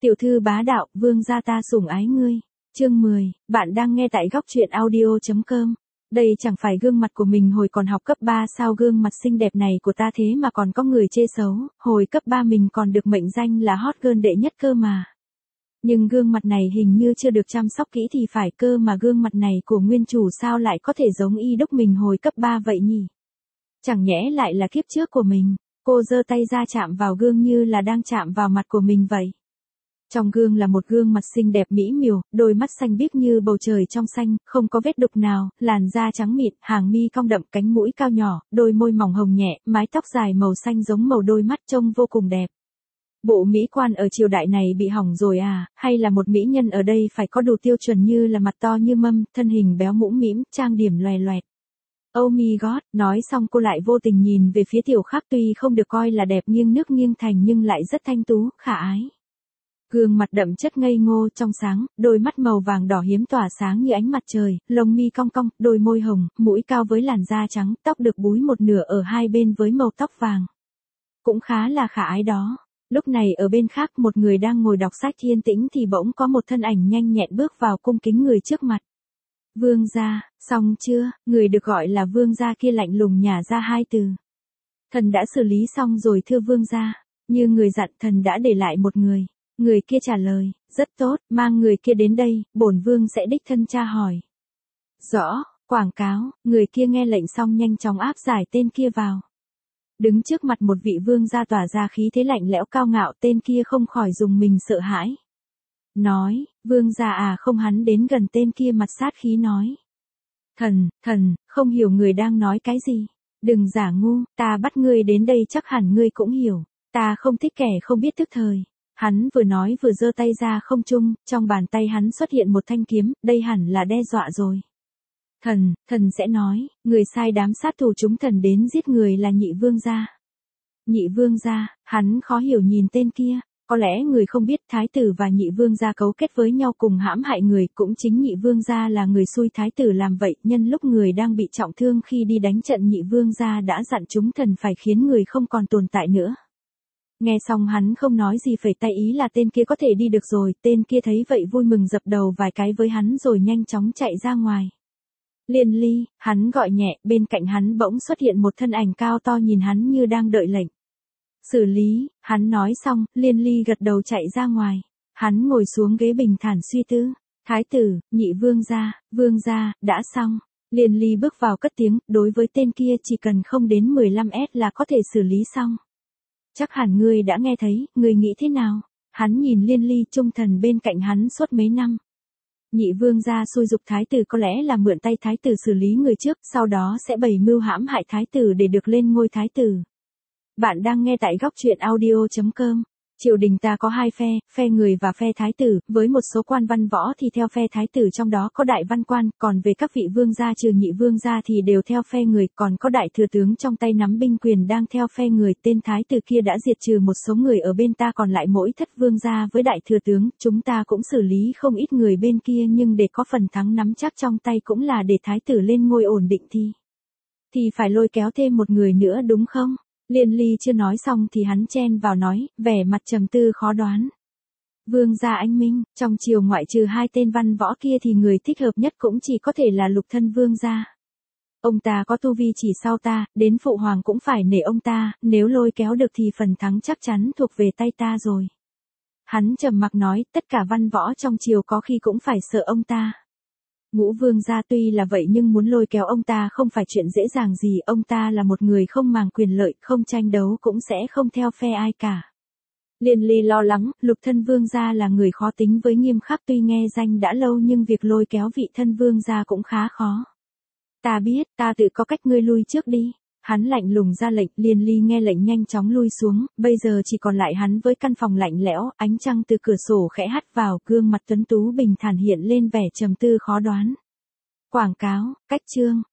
Tiểu thư bá đạo, vương gia ta sủng ái ngươi. Chương 10, bạn đang nghe tại góc truyện audio.com. Đây chẳng phải gương mặt của mình hồi còn học cấp 3 sao, gương mặt xinh đẹp này của ta thế mà còn có người chê xấu, hồi cấp 3 mình còn được mệnh danh là hot girl đệ nhất cơ mà. Nhưng gương mặt này hình như chưa được chăm sóc kỹ thì phải, cơ mà gương mặt này của nguyên chủ sao lại có thể giống y đúc mình hồi cấp 3 vậy nhỉ? Chẳng nhẽ lại là kiếp trước của mình. Cô giơ tay ra chạm vào gương như là đang chạm vào mặt của mình vậy. Trong gương là một gương mặt xinh đẹp mỹ miều, đôi mắt xanh biếc như bầu trời trong xanh, không có vết đục nào, làn da trắng mịn, hàng mi cong đậm, cánh mũi cao nhỏ, đôi môi mỏng hồng nhẹ, mái tóc dài màu xanh giống màu đôi mắt, trông vô cùng đẹp. Bộ mỹ quan ở triều đại này bị hỏng rồi à, hay là một mỹ nhân ở đây phải có đủ tiêu chuẩn như là mặt to như mâm, thân hình béo mũm mĩm, trang điểm loè loẹt. Oh my god, nói xong cô lại vô tình nhìn về phía Tiểu Khắc, tuy không được coi là đẹp nghiêng nước nghiêng thành nhưng lại rất thanh tú, khả ái. Gương mặt đậm chất ngây ngô trong sáng, đôi mắt màu vàng đỏ hiếm tỏa sáng như ánh mặt trời, lông mi cong cong, đôi môi hồng, mũi cao với làn da trắng, tóc được búi một nửa ở hai bên với màu tóc vàng. Cũng khá là khả ái đó. Lúc này ở bên khác một người đang ngồi đọc sách yên tĩnh thì bỗng có một thân ảnh nhanh nhẹn bước vào cung kính người trước mặt. Vương gia, xong chưa? Người được gọi là vương gia kia lạnh lùng nhả ra hai từ. Thần đã xử lý xong rồi thưa vương gia. Như người dặn, thần đã để lại một người. Người kia trả lời, rất tốt, mang người kia đến đây, bổn vương sẽ đích thân tra hỏi. Rõ, quảng cáo, người kia nghe lệnh xong nhanh chóng áp giải tên kia vào. Đứng trước mặt một vị vương gia tỏa ra khí thế lạnh lẽo cao ngạo, tên kia không khỏi rùng mình sợ hãi. Nói, vương gia à không, hắn đến gần tên kia mặt sát khí nói. Thần, không hiểu người đang nói cái gì. Đừng giả ngu, ta bắt ngươi đến đây chắc hẳn ngươi cũng hiểu. Ta không thích kẻ không biết tức thời. Hắn vừa nói vừa giơ tay ra không trung, trong bàn tay hắn xuất hiện một thanh kiếm, đây hẳn là đe dọa rồi. Thần sẽ nói, người sai đám sát thủ chúng thần đến giết người là nhị vương gia. Nhị vương gia, hắn khó hiểu nhìn tên kia. Có lẽ người không biết thái tử và nhị vương gia cấu kết với nhau cùng hãm hại người, cũng chính nhị vương gia là người xui thái tử làm vậy, nhân lúc người đang bị trọng thương khi đi đánh trận nhị vương gia đã dặn chúng thần phải khiến người không còn tồn tại nữa. Nghe xong hắn không nói gì, phẩy tay ý là tên kia có thể đi được rồi, tên kia thấy vậy vui mừng dập đầu vài cái với hắn rồi nhanh chóng chạy ra ngoài. Liên Ly, hắn gọi nhẹ, bên cạnh hắn bỗng xuất hiện một thân ảnh cao to nhìn hắn như đang đợi lệnh. Xử lý, hắn nói xong, Liên Ly gật đầu chạy ra ngoài. Hắn ngồi xuống ghế bình thản suy tư. Thái tử, nhị vương gia, đã xong. Liên Ly bước vào cất tiếng, đối với tên kia chỉ cần không đến 15S là có thể xử lý xong. Chắc hẳn ngươi đã nghe thấy, ngươi nghĩ thế nào? Hắn nhìn Liên Ly trung thần bên cạnh hắn suốt mấy năm. Nhị vương gia xui dục thái tử có lẽ là mượn tay thái tử xử lý người trước, sau đó sẽ bày mưu hãm hại thái tử để được lên ngôi thái tử. Bạn đang nghe tại góc truyện audio.com. Triều đình ta có hai phe người và phe thái tử, với một số quan văn võ thì theo phe thái tử, trong đó có đại văn quan, còn về các vị vương gia trừ nhị vương gia thì đều theo phe người, còn có đại thừa tướng trong tay nắm binh quyền đang theo phe người, tên thái tử kia đã diệt trừ một số người ở bên ta, còn lại mỗi thất vương gia với đại thừa tướng, chúng ta cũng xử lý không ít người bên kia, nhưng để có phần thắng nắm chắc trong tay cũng là để thái tử lên ngôi ổn định thì phải lôi kéo thêm một người nữa đúng không? Liên Ly chưa nói xong thì hắn chen vào nói, vẻ mặt trầm tư khó đoán. Vương gia anh minh, trong triều ngoại trừ hai tên văn võ kia thì người thích hợp nhất cũng chỉ có thể là Lục thân vương gia. Ông ta có tu vi chỉ sau ta, đến phụ hoàng cũng phải nể ông ta, nếu lôi kéo được thì phần thắng chắc chắn thuộc về tay ta rồi. Hắn trầm mặc nói, tất cả văn võ trong triều có khi cũng phải sợ ông ta. Ngũ vương gia tuy là vậy nhưng muốn lôi kéo ông ta không phải chuyện dễ dàng gì, ông ta là một người không màng quyền lợi, không tranh đấu cũng sẽ không theo phe ai cả. Liên Ly lo lắng, Lục thân vương gia là người khó tính với nghiêm khắc, tuy nghe danh đã lâu nhưng việc lôi kéo vị thân vương gia cũng khá khó. Ta biết, ta tự có cách, ngươi lui trước đi. Hắn lạnh lùng ra lệnh, Liên Ly nghe lệnh nhanh chóng lui xuống, bây giờ chỉ còn lại hắn với căn phòng lạnh lẽo, ánh trăng từ cửa sổ khẽ hắt vào, gương mặt tuấn tú bình thản hiện lên vẻ trầm tư khó đoán. Quảng cáo, cách chương.